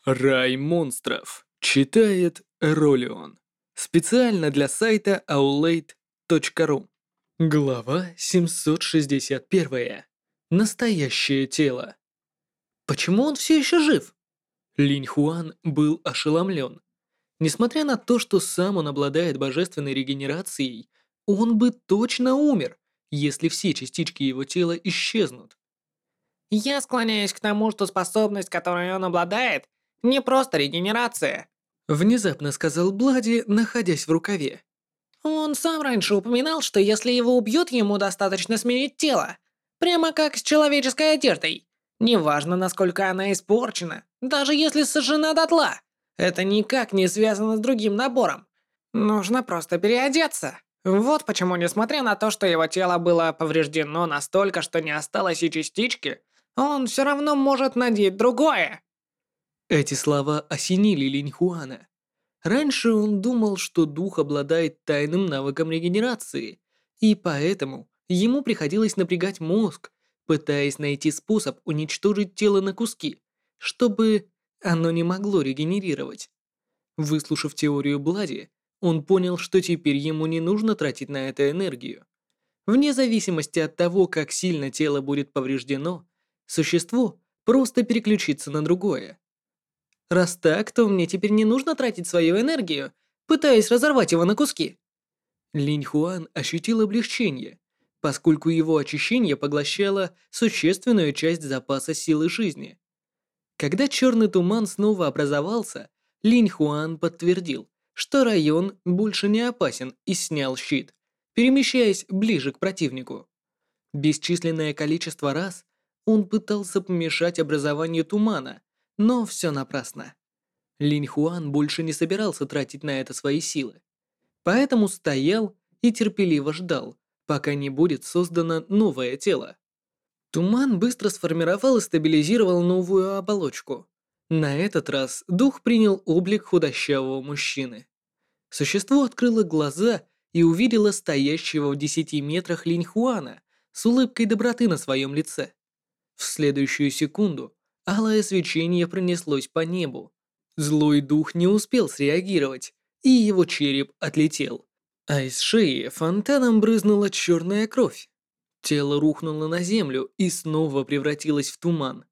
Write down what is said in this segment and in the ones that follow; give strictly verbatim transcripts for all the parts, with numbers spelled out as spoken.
Рай монстров. Читает Ролион. Специально для сайта аулейт точка ру. Глава семьсот шестьдесят один. Настоящее тело. Почему он все еще жив? Линь Хуан был ошеломлен. Несмотря на то, что сам он обладает божественной регенерацией, он бы точно умер, если все частички его тела исчезнут. Я склоняюсь к тому, что способность, которой он обладает, не просто регенерация. Внезапно сказал Блади, находясь в рукаве. Он сам раньше упоминал, что если его убьют, ему достаточно сменить тело. Прямо как с человеческой одеждой. Неважно, насколько она испорчена, даже если сожжена дотла. Это никак не связано с другим набором. Нужно просто переодеться. Вот почему, несмотря на то, что его тело было повреждено настолько, что не осталось и частички, он все равно может надеть другое. Эти слова осенили Линь Хуана. Раньше он думал, что дух обладает тайным навыком регенерации, и поэтому ему приходилось напрягать мозг, пытаясь найти способ уничтожить тело на куски, чтобы оно не могло регенерировать. Выслушав теорию Блади, он понял, что теперь ему не нужно тратить на это энергию. Вне зависимости от того, как сильно тело будет повреждено, существо просто переключится на другое. Раз так, то мне теперь не нужно тратить свою энергию, пытаясь разорвать его на куски. Линь Хуан ощутил облегчение, поскольку его очищение поглощало существенную часть запаса силы жизни. Когда черный туман снова образовался, Линь Хуан подтвердил, что район больше не опасен, и снял щит, перемещаясь ближе к противнику. Бесчисленное количество раз он пытался помешать образованию тумана, но все напрасно. Линь Хуан больше не собирался тратить на это свои силы, поэтому стоял и терпеливо ждал, пока не будет создано новое тело. Туман быстро сформировал и стабилизировал новую оболочку. На этот раз дух принял облик худощавого мужчины. Существо открыло глаза и увидело стоящего в десяти метрах Линь Хуана с улыбкой доброты на своем лице. В следующую секунду алое свечение пронеслось по небу. Злой дух не успел среагировать, и его череп отлетел, а из шеи фонтаном брызнула черная кровь. Тело рухнуло на землю и снова превратилось в туман.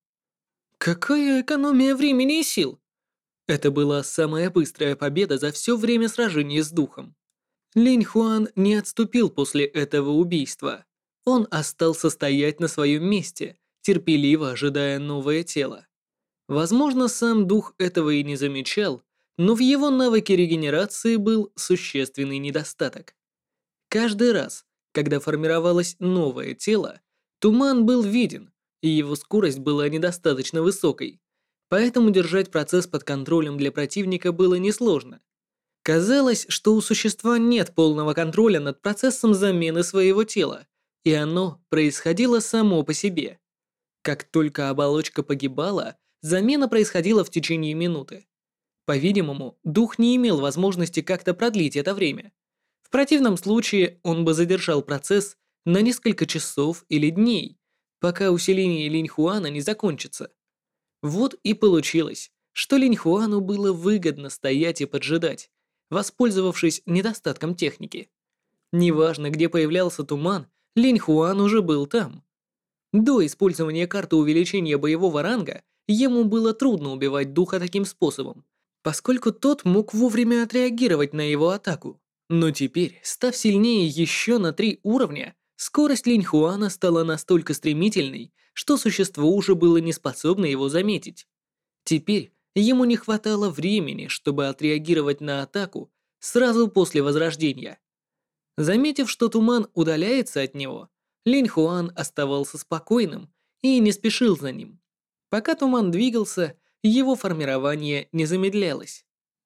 Какая экономия времени и сил! Это была самая быстрая победа за все время сражения с духом. Линь Хуан не отступил после этого убийства. Он остался стоять на своем месте, терпеливо ожидая новое тело. Возможно, сам дух этого и не замечал, но в его навыке регенерации был существенный недостаток. Каждый раз, когда формировалось новое тело, туман был виден, и его скорость была недостаточно высокой, поэтому держать процесс под контролем для противника было несложно. Казалось, что у существа нет полного контроля над процессом замены своего тела, и оно происходило само по себе. Как только оболочка погибала, замена происходила в течение минуты. По-видимому, дух не имел возможности как-то продлить это время. В противном случае он бы задержал процесс на несколько часов или дней, пока усиление Линь Хуана не закончится. Вот и получилось, что Линь Хуану было выгодно стоять и поджидать, воспользовавшись недостатком техники. Неважно, где появлялся туман, Линь Хуан уже был там. До использования карты увеличения боевого ранга ему было трудно убивать духа таким способом, поскольку тот мог вовремя отреагировать на его атаку. Но теперь, став сильнее еще на три уровня, скорость Линь Хуана стала настолько стремительной, что существо уже было не способно его заметить. Теперь ему не хватало времени, чтобы отреагировать на атаку сразу после возрождения. Заметив, что туман удаляется от него, Линь Хуан оставался спокойным и не спешил за ним. Пока туман двигался, его формирование не замедлялось.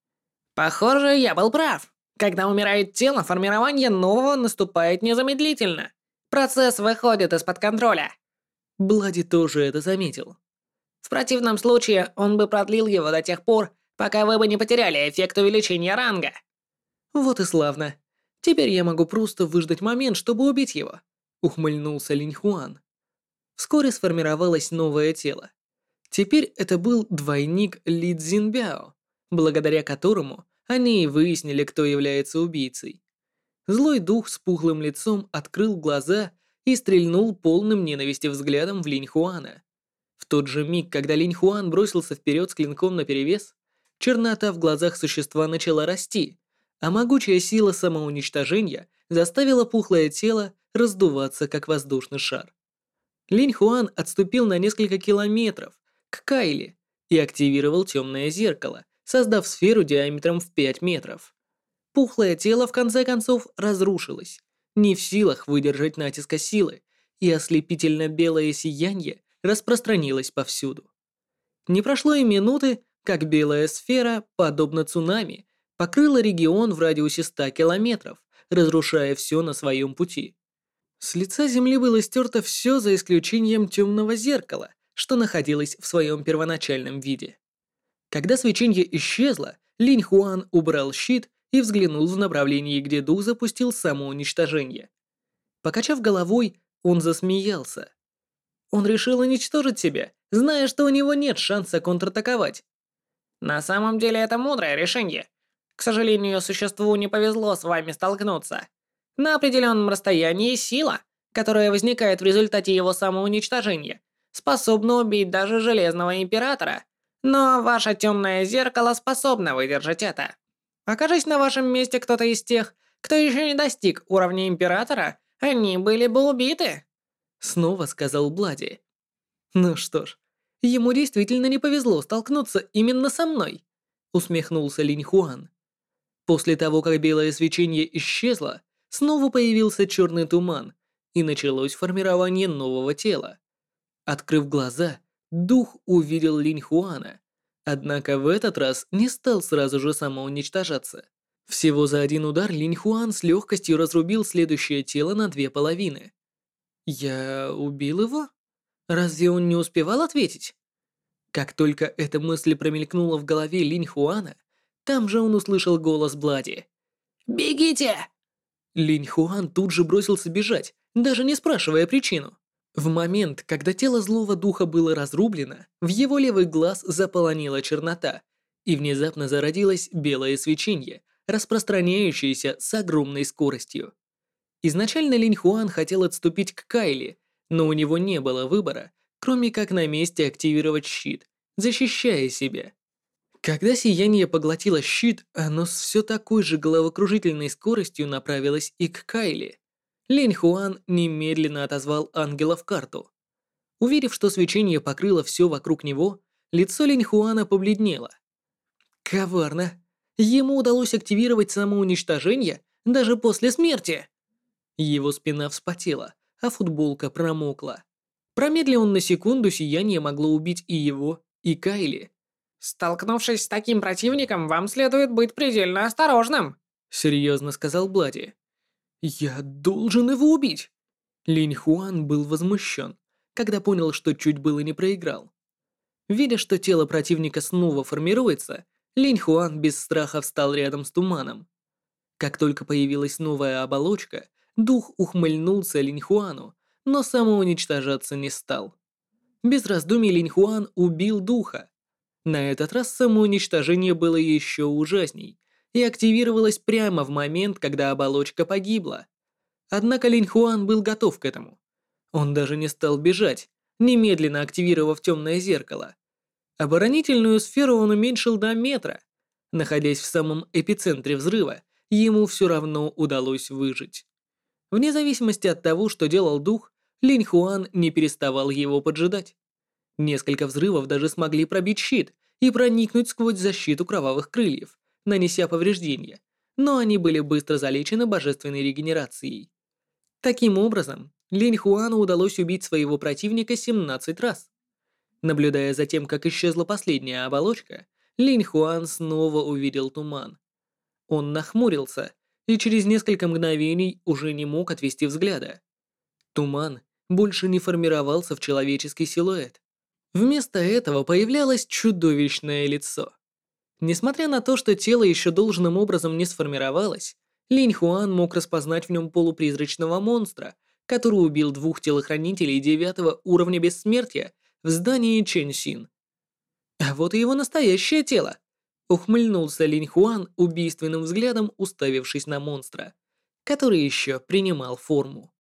Похоже, я был прав. Когда умирает тело, формирование нового наступает незамедлительно. Процесс выходит из-под контроля. Блади тоже это заметил. В противном случае он бы продлил его до тех пор, пока вы бы не потеряли эффект увеличения ранга. Вот и славно. Теперь я могу просто выждать момент, чтобы убить его, ухмыльнулся Линь Хуан. Вскоре сформировалось новое тело. Теперь это был двойник Ли Цзиньбяо, благодаря которому они и выяснили, кто является убийцей. Злой дух с пухлым лицом открыл глаза и стрельнул полным ненависти взглядом в Линь Хуана. В тот же миг, когда Линь Хуан бросился вперед с клинком наперевес, чернота в глазах существа начала расти, а могучая сила самоуничтожения заставила пухлое тело раздуваться, как воздушный шар. Линь Хуан отступил на несколько километров к Кайле и активировал темное зеркало, создав сферу диаметром в пять метров. Пухлое тело в конце концов разрушилось, не в силах выдержать натиска силы, и ослепительно-белое сияние распространилось повсюду. Не прошло и минуты, как белая сфера, подобно цунами, покрыла регион в радиусе ста километров, разрушая все на своем пути. С лица Земли было стерто все за исключением темного зеркала, что находилось в своем первоначальном виде. Когда свечение исчезло, Линь Хуан убрал щит и взглянул в направлении, где дух запустил самоуничтожение. Покачав головой, он засмеялся. Он решил уничтожить себя, зная, что у него нет шанса контратаковать. На самом деле это мудрое решение. К сожалению, существу не повезло с вами столкнуться. На определенном расстоянии сила, которая возникает в результате его самоуничтожения, способна убить даже Железного Императора. Но ваше темное зеркало способно выдержать это. Окажись на вашем месте кто-то из тех, кто еще не достиг уровня Императора, они были бы убиты. Снова сказал Блади. Ну что ж, ему действительно не повезло столкнуться именно со мной, усмехнулся Линь Хуан. После того, как белое свечение исчезло, снова появился черный туман, и началось формирование нового тела. Открыв глаза, дух увидел Линь Хуана, однако в этот раз не стал сразу же самоуничтожаться. Всего за один удар Линь Хуан с легкостью разрубил следующее тело на две половины. «Я убил его? Разве он не успевал ответить?» Как только эта мысль промелькнула в голове Линь Хуана, там же он услышал голос Блади. «Бегите!» Линь Хуан тут же бросился бежать, даже не спрашивая причину. В момент, когда тело злого духа было разрублено, в его левый глаз заполонила чернота, и внезапно зародилось белое свечение, распространяющееся с огромной скоростью. Изначально Линь Хуан хотел отступить к Кайле, но у него не было выбора, кроме как на месте активировать щит, защищая себя. Когда сияние поглотило щит, оно с все такой же головокружительной скоростью направилось и к Кайле. Линь Хуан немедленно отозвал ангела в карту. Уверив, что свечение покрыло все вокруг него, лицо Линь Хуана побледнело. Коварно. Ему удалось активировать самоуничтожение даже после смерти. Его спина вспотела, а футболка промокла. Промедли он на секунду, сияние могло убить и его, и Кайли. «Столкнувшись с таким противником, вам следует быть предельно осторожным», — серьезно сказал Блади. «Я должен его убить!» Линь Хуан был возмущен, когда понял, что чуть было не проиграл. Видя, что тело противника снова формируется, Линь Хуан без страха встал рядом с туманом. Как только появилась новая оболочка, дух ухмыльнулся Линь Хуану, но самоуничтожаться не стал. Без раздумий Линь Хуан убил духа. На этот раз самоуничтожение было еще ужасней и активировалось прямо в момент, когда оболочка погибла. Однако Линь Хуан был готов к этому. Он даже не стал бежать, немедленно активировав темное зеркало. Оборонительную сферу он уменьшил до метра. Находясь в самом эпицентре взрыва, ему все равно удалось выжить. Вне зависимости от того, что делал дух, Линь Хуан не переставал его поджидать. Несколько взрывов даже смогли пробить щит и проникнуть сквозь защиту кровавых крыльев, нанеся повреждения, но они были быстро залечены божественной регенерацией. Таким образом, Линь Хуану удалось убить своего противника семнадцать раз. Наблюдая за тем, как исчезла последняя оболочка, Линь Хуан снова увидел туман. Он нахмурился и через несколько мгновений уже не мог отвести взгляда. Туман больше не формировался в человеческий силуэт. Вместо этого появлялось чудовищное лицо. Несмотря на то, что тело еще должным образом не сформировалось, Линь Хуан мог распознать в нем полупризрачного монстра, который убил двух телохранителей девятого уровня бессмертия в здании Чэньсин. А вот и его настоящее тело. Ухмыльнулся Линь Хуан убийственным взглядом, уставившись на монстра, который еще принимал форму.